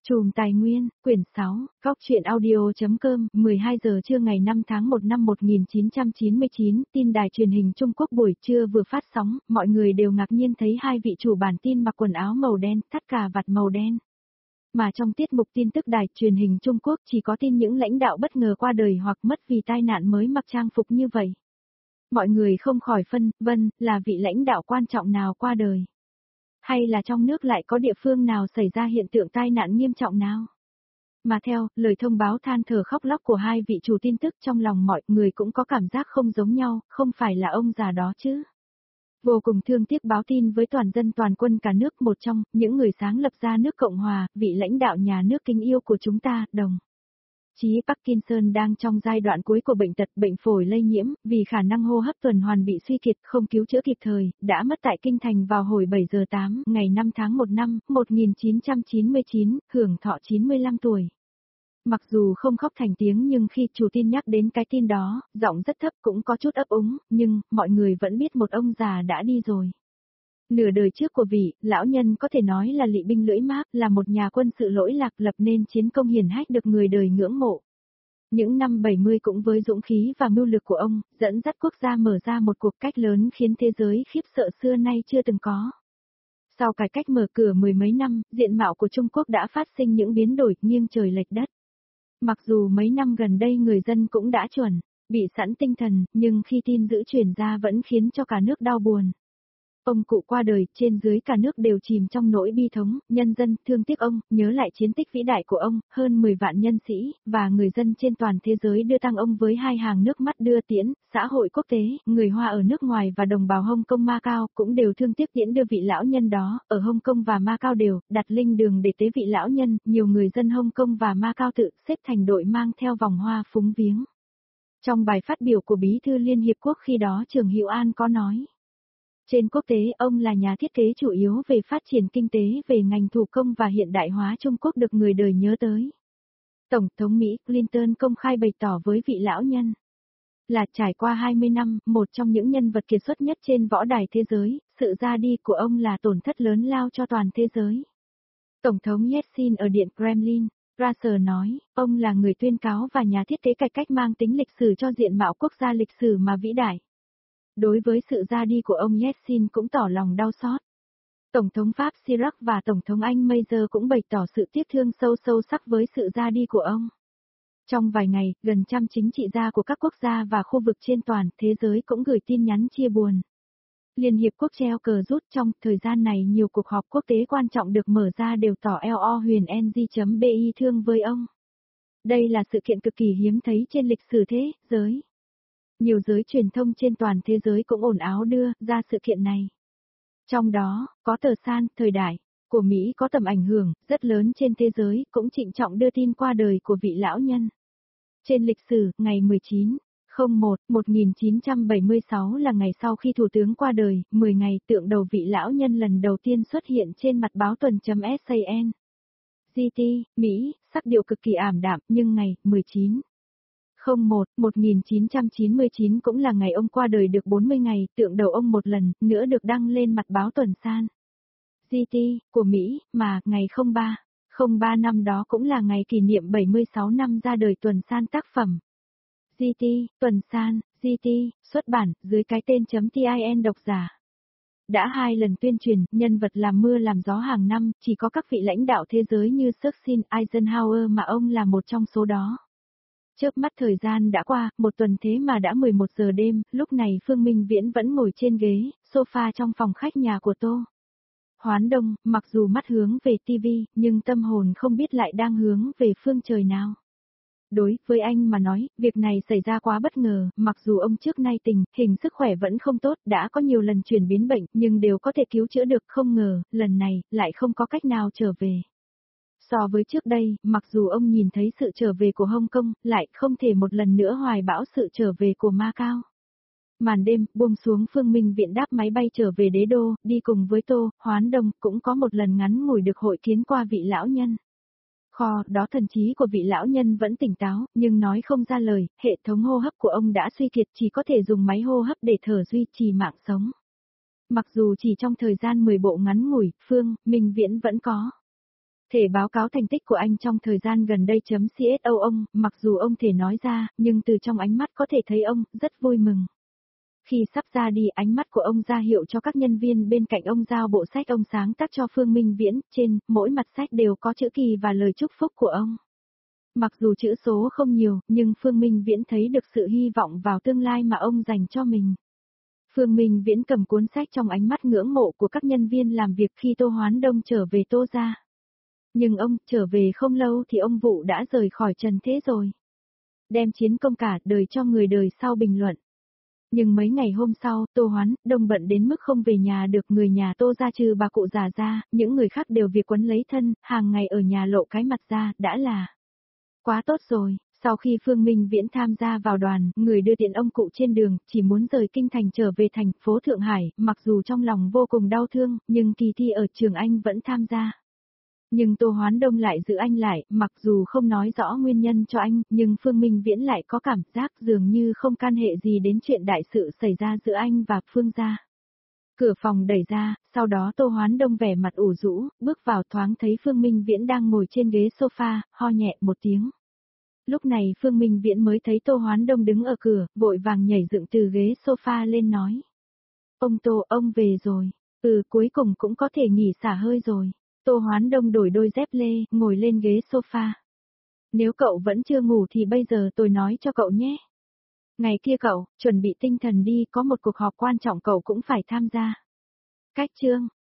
Chùm Tài Nguyên, quyển 6, Góc truyện audio.com, 12 giờ trưa ngày 5 tháng 1 năm 1999, tin đài truyền hình Trung Quốc buổi trưa vừa phát sóng, mọi người đều ngạc nhiên thấy hai vị chủ bản tin mặc quần áo màu đen, thắt cà vạt màu đen. Mà trong tiết mục tin tức đài truyền hình Trung Quốc chỉ có tin những lãnh đạo bất ngờ qua đời hoặc mất vì tai nạn mới mặc trang phục như vậy. Mọi người không khỏi phân vân là vị lãnh đạo quan trọng nào qua đời. Hay là trong nước lại có địa phương nào xảy ra hiện tượng tai nạn nghiêm trọng nào? Mà theo lời thông báo than thở khóc lóc của hai vị chủ tin tức, trong lòng mọi người cũng có cảm giác không giống nhau, không phải là ông già đó chứ. Vô cùng thương tiếc báo tin với toàn dân toàn quân cả nước, một trong những người sáng lập ra nước Cộng Hòa, vị lãnh đạo nhà nước kính yêu của chúng ta, đồng chí Parkinson đang trong giai đoạn cuối của bệnh tật, bệnh phổi lây nhiễm, vì khả năng hô hấp tuần hoàn bị suy kiệt, không cứu chữa kịp thời, đã mất tại Kinh Thành vào hồi 7 giờ 8, ngày 5 tháng 1 năm 1999, hưởng thọ 95 tuổi. Mặc dù không khóc thành tiếng nhưng khi chủ tin nhắc đến cái tin đó, giọng rất thấp, cũng có chút ấp úng, nhưng mọi người vẫn biết một ông già đã đi rồi. Nửa đời trước của vị lão nhân có thể nói là lỵ binh lưỡi mác, là một nhà quân sự lỗi lạc, lập nên chiến công hiển hách được người đời ngưỡng mộ. Những năm 70 cũng với dũng khí và mưu lược của ông, dẫn dắt quốc gia mở ra một cuộc cách lớn khiến thế giới khiếp sợ xưa nay chưa từng có. Sau cải cách mở cửa mười mấy năm, diện mạo của Trung Quốc đã phát sinh những biến đổi nghiêng trời lệch đất. Mặc dù mấy năm gần đây người dân cũng đã chuẩn bị sẵn tinh thần, nhưng khi tin dữ truyền ra vẫn khiến cho cả nước đau buồn. Ông cụ qua đời, trên dưới cả nước đều chìm trong nỗi bi thống, nhân dân thương tiếc ông, nhớ lại chiến tích vĩ đại của ông, hơn 10 vạn nhân sĩ, và người dân trên toàn thế giới đưa tang ông với hai hàng nước mắt đưa tiễn. Xã hội quốc tế, người Hoa ở nước ngoài và đồng bào Hong Kong Macau cũng đều thương tiếc tiễn đưa vị lão nhân đó, ở Hong Kong và Macau đều đặt linh đường để tế vị lão nhân, nhiều người dân Hong Kong và Macau tự xếp thành đội mang theo vòng hoa phúng viếng. Trong bài phát biểu của Bí thư Liên Hiệp Quốc khi đó, Trường Hữu An có nói: trên quốc tế, ông là nhà thiết kế chủ yếu về phát triển kinh tế về ngành thủ công và hiện đại hóa Trung Quốc được người đời nhớ tới. Tổng thống Mỹ Clinton công khai bày tỏ với vị lão nhân là trải qua 20 năm, một trong những nhân vật kiệt xuất nhất trên võ đài thế giới, sự ra đi của ông là tổn thất lớn lao cho toàn thế giới. Tổng thống Yeltsin ở Điện Kremlin, Russia nói, ông là người tuyên cáo và nhà thiết kế cải cách mang tính lịch sử cho diện mạo quốc gia lịch sử mà vĩ đại. Đối với sự ra đi của ông Yeltsin cũng tỏ lòng đau xót. Tổng thống Pháp Chirac và Tổng thống Anh Major cũng bày tỏ sự tiếc thương sâu sắc với sự ra đi của ông. Trong vài ngày, gần trăm chính trị gia của các quốc gia và khu vực trên toàn thế giới cũng gửi tin nhắn chia buồn. Liên Hiệp Quốc treo cờ rút. Trong thời gian này, nhiều cuộc họp quốc tế quan trọng được mở ra đều tỏ lo huyền ng.bi thương với ông. Đây là sự kiện cực kỳ hiếm thấy trên lịch sử thế giới. Nhiều giới truyền thông trên toàn thế giới cũng ồn ào đưa ra sự kiện này. Trong đó, có tờ San, Thời Đại, của Mỹ có tầm ảnh hưởng rất lớn trên thế giới, cũng trịnh trọng đưa tin qua đời của vị lão nhân. Trên lịch sử, ngày 19/01/1976 là ngày sau khi Thủ tướng qua đời, 10 ngày tượng đầu vị lão nhân lần đầu tiên xuất hiện trên mặt báo tuần.san. GT, Mỹ, sắc điệu cực kỳ ảm đạm, nhưng ngày 19/01/1999 cũng là ngày ông qua đời được 40 ngày, tượng đầu ông một lần nữa được đăng lên mặt báo tuần San GT của Mỹ, mà ngày 03/03 năm đó cũng là ngày kỷ niệm 76 năm ra đời tuần San tác phẩm. GT, tuần San, GT, xuất bản dưới cái tên.tin độc giả. Đã 2 lần tuyên truyền, nhân vật làm mưa làm gió hàng năm, chỉ có các vị lãnh đạo thế giới như Churchill, Eisenhower mà ông là một trong số đó. Chớp mắt thời gian đã qua, một tuần thế mà đã 11 giờ đêm, lúc này Phương Minh Viễn vẫn ngồi trên ghế, sofa trong phòng khách nhà của Tô Hoán Đông, mặc dù mắt hướng về tivi, nhưng tâm hồn không biết lại đang hướng về phương trời nào. Đối với anh mà nói, việc này xảy ra quá bất ngờ, mặc dù ông trước nay tình hình sức khỏe vẫn không tốt, đã có nhiều lần chuyển biến bệnh, nhưng đều có thể cứu chữa được, không ngờ, lần này, lại không có cách nào trở về. So với trước đây, mặc dù ông nhìn thấy sự trở về của Hong Kong, lại không thể một lần nữa hoài bão sự trở về của Macau. Màn đêm, buông xuống, Phương Minh Viễn đáp máy bay trở về đế đô, đi cùng với Tô Hoán Đông, cũng có một lần ngắn ngủi được hội kiến qua vị lão nhân. Kho đó thần trí của vị lão nhân vẫn tỉnh táo, nhưng nói không ra lời, hệ thống hô hấp của ông đã suy kiệt, chỉ có thể dùng máy hô hấp để thở duy trì mạng sống. Mặc dù chỉ trong thời gian 10 bộ ngắn ngủi, Phương Minh Viễn vẫn có Thể báo cáo thành tích của anh trong thời gian gần đây .cso ông, mặc dù ông thể nói ra, nhưng từ trong ánh mắt có thể thấy ông rất vui mừng. Khi sắp ra đi, ánh mắt của ông ra hiệu cho các nhân viên bên cạnh ông giao bộ sách ông sáng tác cho Phương Minh Viễn, trên mỗi mặt sách đều có chữ kỳ và lời chúc phúc của ông. Mặc dù chữ số không nhiều, nhưng Phương Minh Viễn thấy được sự hy vọng vào tương lai mà ông dành cho mình. Phương Minh Viễn cầm cuốn sách trong ánh mắt ngưỡng mộ của các nhân viên làm việc khi Tô Hoán Đông trở về Tô gia. Nhưng ông trở về không lâu thì ông Vụ đã rời khỏi trần thế rồi. Đem chiến công cả đời cho người đời sau bình luận. Nhưng mấy ngày hôm sau, Tô Hoán Đông bận đến mức không về nhà được, người nhà Tô gia trừ bà cụ già ra, những người khác đều việc quấn lấy thân, hàng ngày ở nhà lộ cái mặt ra, đã là quá tốt rồi. Sau khi Phương Minh Viễn tham gia vào đoàn, người đưa tiện ông cụ trên đường, chỉ muốn rời kinh thành trở về thành phố Thượng Hải, mặc dù trong lòng vô cùng đau thương, nhưng kỳ thi ở trường Anh vẫn tham gia. Nhưng Tô Hoán Đông lại giữ anh lại, mặc dù không nói rõ nguyên nhân cho anh, nhưng Phương Minh Viễn lại có cảm giác dường như không can hệ gì đến chuyện đại sự xảy ra giữa anh và Phương gia. Cửa phòng đẩy ra, sau đó Tô Hoán Đông vẻ mặt ủ rũ, bước vào thoáng thấy Phương Minh Viễn đang ngồi trên ghế sofa, ho nhẹ một tiếng. Lúc này Phương Minh Viễn mới thấy Tô Hoán Đông đứng ở cửa, vội vàng nhảy dựng từ ghế sofa lên nói. Ông Tô, ông về rồi. Cuối cùng cũng có thể nghỉ xả hơi rồi. Tô Hoán Đông đổi đôi dép lê, ngồi lên ghế sofa. Nếu cậu vẫn chưa ngủ thì bây giờ tôi nói cho cậu nhé. Ngày kia cậu, chuẩn bị tinh thần đi, có một cuộc họp quan trọng cậu cũng phải tham gia. Cách chương.